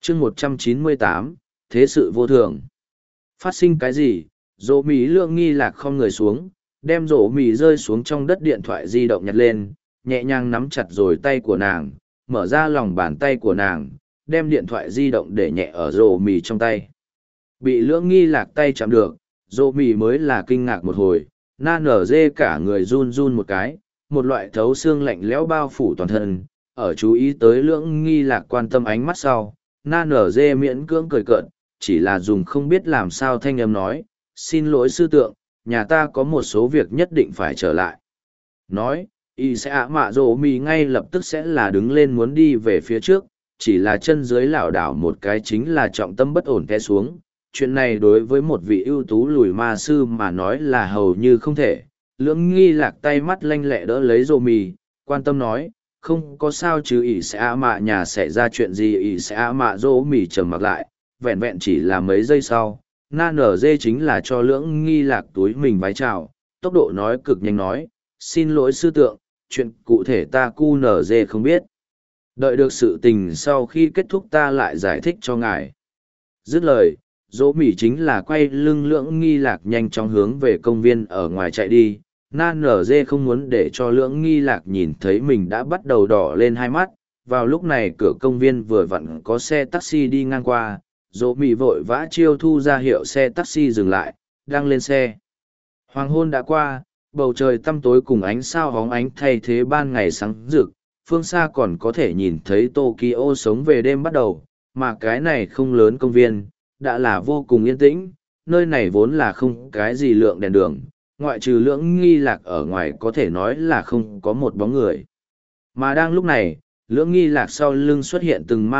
chương 198, thế sự vô thường. Phát sinh cái gì? Dỗ mì lượng nghi lạc không người xuống, đem rổ mì rơi xuống trong đất, điện thoại di động nhặt lên, nhẹ nhàng nắm chặt rồi tay của nàng, mở ra lòng bàn tay của nàng, đem điện thoại di động để nhẹ ở rổ mì trong tay. Bị lưỡng nghi lạc tay chạm được, rổ mì mới là kinh ngạc một hồi, na nở dê cả người run run một cái, một loại thấu xương lạnh lẽo bao phủ toàn thân. Ở chú ý tới lưỡng nghi lạc quan tâm ánh mắt sau, na nở dê miễn cưỡng cười cợt, chỉ là dùng không biết làm sao thanh âm nói, xin lỗi sư tượng, nhà ta có một số việc nhất định phải trở lại. Nói, y sẽ ạ mạ rổ mì ngay lập tức sẽ là đứng lên muốn đi về phía trước, chỉ là chân dưới lảo đảo một cái chính là trọng tâm bất ổn té xuống. Chuyện này đối với một vị ưu tú lùi ma sư mà nói là hầu như không thể. Lưỡng nghi lạc tay mắt lanh lẹ đỡ lấy rổ mì, quan tâm nói, không có sao chứ, ỷ sẽ ạ mạ nhà xảy ra chuyện gì. Ỷ sẽ ạ mạ rổ mì trầm mặc lại, vẹn vẹn chỉ là mấy giây sau, na nở dê chính là cho lưỡng nghi lạc túi mình vái chào, tốc độ nói cực nhanh nói, xin lỗi sư tượng, chuyện cụ thể ta cu nở dê không biết. Đợi được sự tình sau khi kết thúc ta lại giải thích cho ngài. Dứt lời, dỗ mỉ chính là quay lưng lưỡng nghi lạc nhanh chóng hướng về công viên ở ngoài chạy đi. Na nở dê không muốn để cho lưỡng nghi lạc nhìn thấy mình đã bắt đầu đỏ lên hai mắt. Vào lúc này cửa công viên vừa vặn có xe taxi đi ngang qua, dỗ mỉ vội vã chiêu thu ra hiệu xe taxi dừng lại, đang lên xe. Hoàng hôn đã qua, bầu trời tăm tối cùng ánh sao hóng ánh thay thế ban ngày sáng rực, phương xa còn có thể nhìn thấy Tokyo sống về đêm bắt đầu, mà cái này không lớn công viên, đã là vô cùng yên tĩnh, nơi này vốn là không cái gì lượng đèn đường, ngoại trừ lưỡng nghi lạc ở ngoài có thể nói là không có một bóng người. Mà đang lúc này, lưỡng nghi lạc sau lưng xuất hiện từng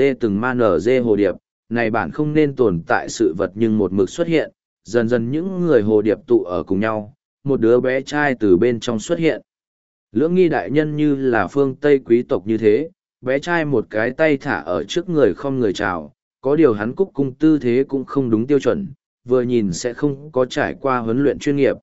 ma nở dê hồ điệp, này bản không nên tồn tại sự vật nhưng một mực xuất hiện, dần dần những người hồ điệp tụ ở cùng nhau, một đứa bé trai từ bên trong xuất hiện. Lưỡng nghi đại nhân như là phương Tây quý tộc như thế, bé trai một cái tay thả ở trước người không người chào, có điều hắn cúc cung tư thế cũng không đúng tiêu chuẩn, vừa nhìn sẽ không có trải qua huấn luyện chuyên nghiệp.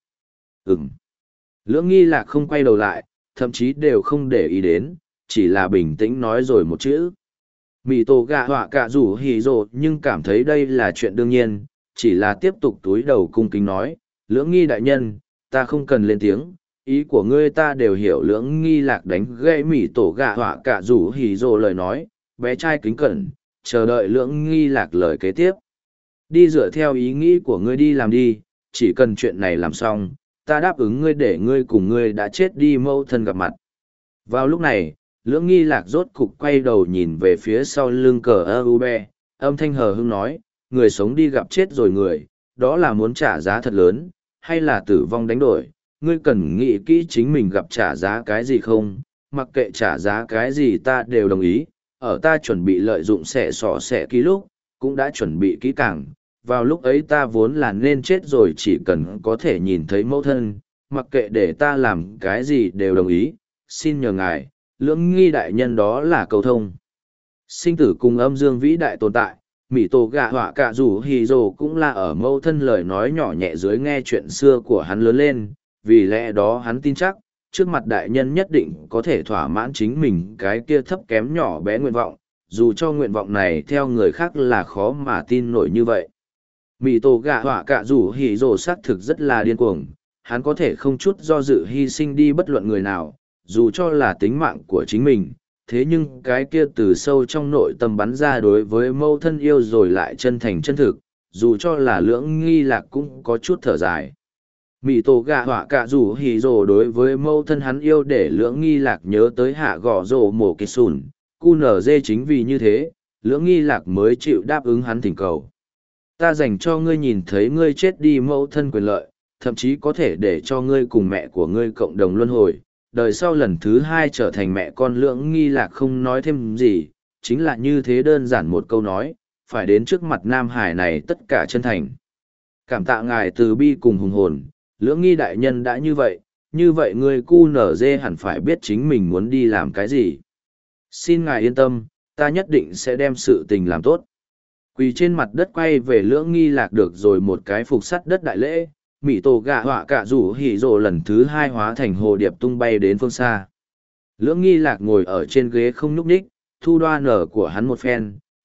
Lưỡng nghi lạc không quay đầu lại, thậm chí đều không để ý đến, chỉ là bình tĩnh nói rồi một chữ. Mị tổ gạ họa cả rủ hỉ rồ nhưng cảm thấy đây là chuyện đương nhiên, chỉ là tiếp tục túi đầu cung kính nói, lưỡng nghi đại nhân, ta không cần lên tiếng, ý của ngươi ta đều hiểu. Lưỡng nghi lạc đánh gãy mị tổ gạ họa cả rủ hỉ rồ lời nói, bé trai kính cẩn, chờ đợi lưỡng nghi lạc lời kế tiếp. Đi dựa theo ý nghĩ của ngươi đi làm đi, chỉ cần chuyện này làm xong, ta đáp ứng ngươi để ngươi cùng ngươi đã chết đi mâu thân gặp mặt. Vào lúc này, lưỡng nghi lạc rốt cục quay đầu nhìn về phía sau lưng cờ ơ-u-be, âm thanh hờ hững nói, người sống đi gặp chết rồi người, đó là muốn trả giá thật lớn, hay là tử vong đánh đổi, ngươi cần nghĩ kỹ chính mình gặp trả giá cái gì không, mặc kệ trả giá cái gì ta đều đồng ý, ở ta chuẩn bị lợi dụng xẻ sỏ xẻ ký lúc, cũng đã chuẩn bị kỹ càng, vào lúc ấy ta vốn là nên chết rồi, chỉ cần có thể nhìn thấy mẫu thân, mặc kệ để ta làm cái gì đều đồng ý, xin nhờ ngài, lưỡng nghi đại nhân đó là cầu thông. Sinh tử cùng âm dương vĩ đại tồn tại, mỉ tổ gạ họa cả rủ hì rồ cũng là ở mẫu thân lời nói nhỏ nhẹ dưới nghe chuyện xưa của hắn lớn lên, vì lẽ đó hắn tin chắc, trước mặt đại nhân nhất định có thể thỏa mãn chính mình cái kia thấp kém nhỏ bé nguyện vọng, dù cho nguyện vọng này theo người khác là khó mà tin nổi như vậy. Mị tổ gạ họa cả rủ hỉ rồ xác thực rất là điên cuồng, hắn có thể không chút do dự hy sinh đi bất luận người nào, dù cho là tính mạng của chính mình, thế nhưng cái kia từ sâu trong nội tâm bắn ra đối với mâu thân yêu rồi lại chân thành chân thực, dù cho là lưỡng nghi lạc cũng có chút thở dài. Mị tổ gạ họa cả rủ hỉ rồ đối với mâu thân hắn yêu để lưỡng nghi lạc nhớ tới hạ gõ rồ mổ kê sùn, cu nở dê chính vì như thế, lưỡng nghi lạc mới chịu đáp ứng hắn thỉnh cầu. Ta dành cho ngươi nhìn thấy ngươi chết đi mẫu thân quyền lợi, thậm chí có thể để cho ngươi cùng mẹ của ngươi cộng đồng luân hồi, đời sau lần thứ hai trở thành mẹ con. Lưỡng nghi lạc không nói thêm gì, chính là như thế đơn giản một câu nói, phải đến trước mặt Nam Hải này tất cả chân thành. Cảm tạ ngài từ bi cùng hùng hồn, lưỡng nghi đại nhân đã như vậy ngươi cu nở dê hẳn phải biết chính mình muốn đi làm cái gì. Xin ngài yên tâm, ta nhất định sẽ đem sự tình làm tốt. Quỳ trên mặt đất quay về lưỡng nghi lạc được rồi một cái phục sắt đất đại lễ, mị tổ gạ họa cả rủ hỉ rồ lần thứ hai hóa thành hồ điệp tung bay đến phương xa. Lưỡng nghi lạc ngồi ở trên ghế không nhúc nhích, thu đoa nở của hắn một phen,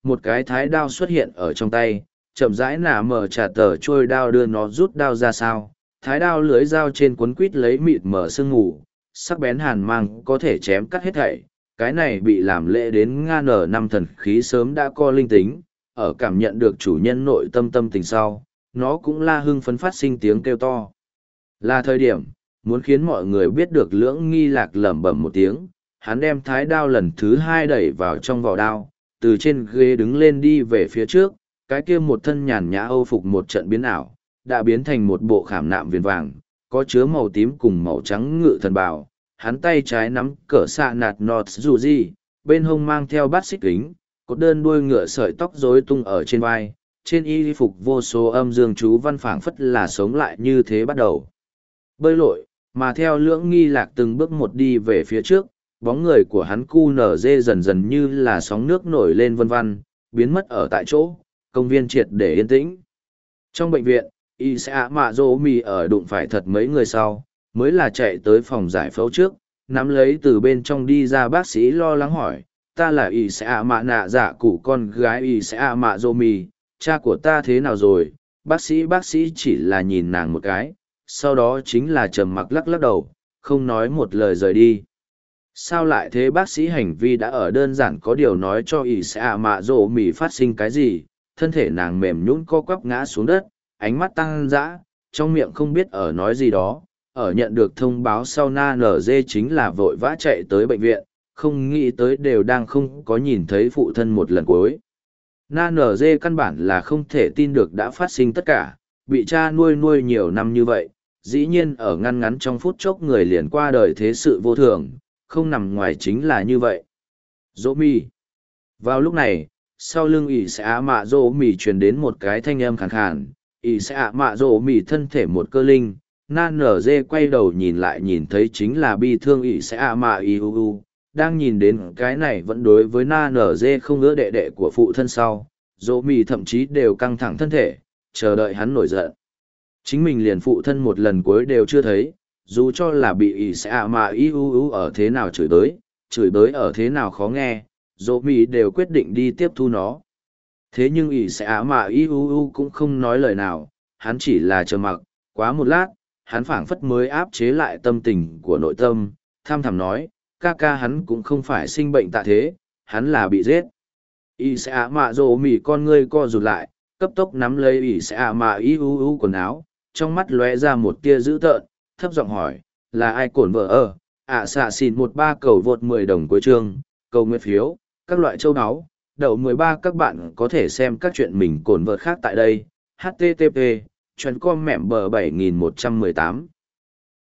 một cái thái đao xuất hiện ở trong tay, chậm rãi nả mở trả tờ trôi đao đưa nó rút đao ra sao, thái đao lưới dao trên cuốn quít lấy mịt mở sương ngủ, sắc bén hàn mang có thể chém cắt hết thảy. Cái này bị làm lễ đến nga nở năm thần khí sớm đã co linh tính, ở cảm nhận được chủ nhân nội tâm tâm tình sau, nó cũng la hưng phấn phát sinh tiếng kêu to. Là thời điểm, muốn khiến mọi người biết được Lưỡng Nghi Lạc lẩm bẩm một tiếng, hắn đem thái đao lần thứ hai đẩy vào trong vỏ đao, từ trên ghế đứng lên đi về phía trước, cái kia một thân nhàn nhã âu phục một trận biến ảo, đã biến thành một bộ khảm nạm viền vàng, có chứa màu tím cùng màu trắng ngự thần bào. Hắn tay trái nắm cỡ xạ nạt nọt dù gì, bên hông mang theo bát xích kính, cột đơn đuôi ngựa sợi tóc rối tung ở trên vai, trên y phục vô số âm dương chú văn phảng phất là sống lại như thế bắt đầu bơi lội, mà theo Lưỡng Nghi Lạc từng bước một đi về phía trước, bóng người của hắn cu nở dê dần dần như là sóng nước nổi lên vân vân, biến mất ở tại chỗ, công viên triệt để yên tĩnh. Trong bệnh viện, y sẽ mạ dỗ mì ở đụng phải thật mấy người sau, mới là chạy tới phòng giải phẫu trước, nắm lấy từ bên trong đi ra bác sĩ lo lắng hỏi, ta là y sẽ mạ nạ dạ cụ con gái y sẽ mạ dỗ mì, cha của ta thế nào rồi? Bác sĩ chỉ là nhìn nàng một cái, sau đó chính là trầm mặc lắc lắc đầu, không nói một lời rời đi. Sao lại thế? Bác sĩ hành vi đã ở đơn giản có điều nói cho ỷ sẽ mạ dỗ mì phát sinh cái gì, thân thể nàng mềm nhũn co quắp ngã xuống đất, ánh mắt tăng dã, trong miệng không biết ở nói gì đó. Ở nhận được thông báo sau na nở dê chính là vội vã chạy tới bệnh viện, không nghĩ tới đều đang không có nhìn thấy phụ thân một lần cuối. Na nở dê căn bản là không thể tin được đã phát sinh tất cả, bị cha nuôi nhiều năm như vậy, dĩ nhiên ở ngăn ngắn trong phút chốc người liền qua đời thế sự vô thường, không nằm ngoài chính là như vậy. Dỗ mì. Vào lúc này, sau lưng ỷ sẽ ạ mạ dỗ mì truyền đến một cái thanh âm khàn khàn, ỷ sẽ ạ mạ dỗ mì thân thể một cơ linh, na nở dê quay đầu nhìn lại nhìn thấy chính là bi thương ỷ sẽ ạ mạ iuu, đang nhìn đến cái này vẫn đối với na nở dê không ưa đệ đệ của phụ thân sau, dỗ mì thậm chí đều căng thẳng thân thể, chờ đợi hắn nổi giận. Chính mình liền phụ thân một lần cuối đều chưa thấy, dù cho là bị ỷ sẽ ạ mạ iuu ở thế nào chửi bới ở thế nào khó nghe, dỗ mì đều quyết định đi tiếp thu nó. Thế nhưng ỷ sẽ ạ mạ iuu cũng không nói lời nào, hắn chỉ là chờ mặc, quá một lát, hắn phảng phất mới áp chế lại tâm tình của nội tâm, tham thẳm nói, ca hắn cũng không phải sinh bệnh tạ thế, hắn là bị giết. ỷ sẽ ạ mạ dỗ mì con ngươi co rụt lại, cấp tốc nắm lấy ỷ sẽ ạ mạ iuu quần áo, trong mắt lóe ra một tia dữ tợn, thấp giọng hỏi, là ai cổn vợ ở, xạ xìn 13 cầu vượt 10 đồng cuối chương, cầu nguyện phiếu, các loại châu áo, đậu 13 các bạn có thể xem các chuyện mình cổn vợ khác tại đây, http, chuyện com mẹm bờ 7118.